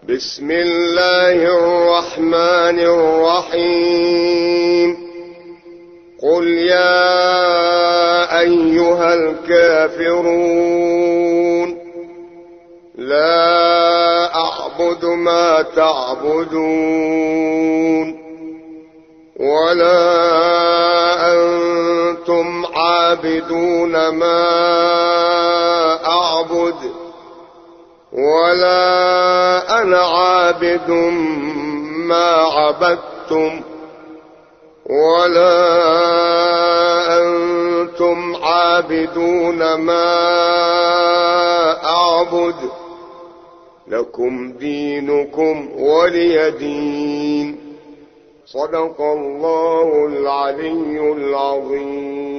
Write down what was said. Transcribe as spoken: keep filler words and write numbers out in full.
بسم الله الرحمن الرحيم قل يا أيها الكافرون لا أعبد ما تعبدون ولا أنتم عابدون ما أعبد ولا أنا عابد ما عبدتم ولا أنتم عابدون ما أعبد لكم دينكم ولي دين. صدق الله العلي العظيم.